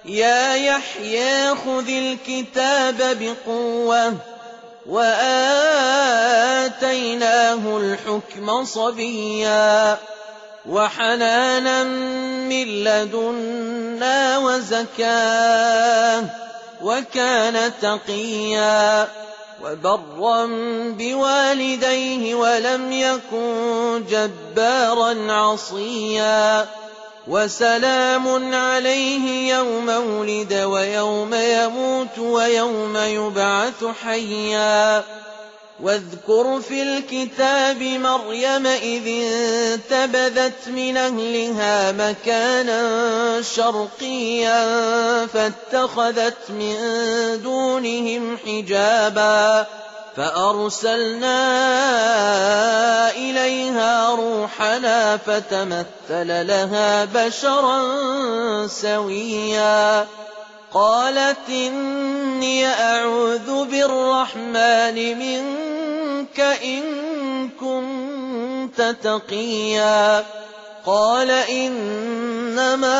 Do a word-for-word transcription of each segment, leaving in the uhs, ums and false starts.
يا يحيى خذ الكتاب بقوة وآتيناه الحكم صبيا وحنانا من لدنا وزكاة وكان تقيا وبرا بوالديه ولم يكن جبارا عصيا وسلام عليه يوم ولد ويوم يموت ويوم يبعث حيا واذكر في الكتاب مريم إذ انتبذت من أهلها مكانا شرقيا فاتخذت من دونهم حجابا فأرسلنا إليها روحنا فتمثل لها بشرا سويا قالت إني أعوذ بالرحمن منك إن كنت تقيا قال إنما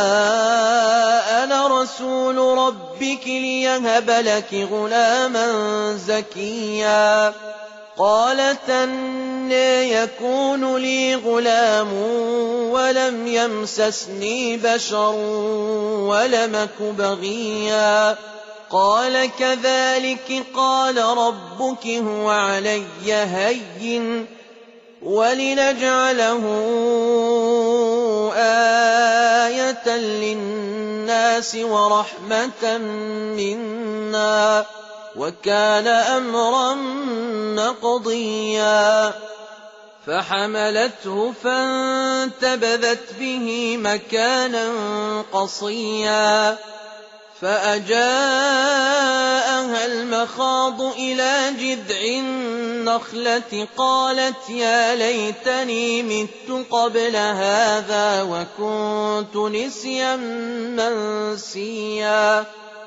أنا رسول ربك ليهب لك غلاما زكيا قالت أنى يكون لي غلام ولم يمسسني بشر ولم أك بغيا قال كذلك قال ربك هو علي هين ولنجعله آية للناس ورحمة منا وكان أمرا مقضيا فحملته فانتبذت به مكانا قصيا فأجاءها المخاض إلى جذع النخلة قالت يا ليتني مت قبل هذا وكنت نسيا منسيا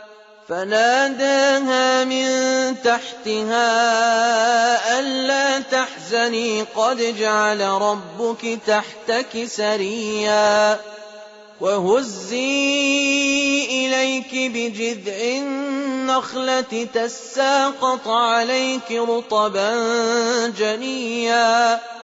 فناداها من تحتها ألا تحزني قد جعل ربك تحتك سريا وهزي إليك بجذع النخلة تساقط عليك رطبا جنيا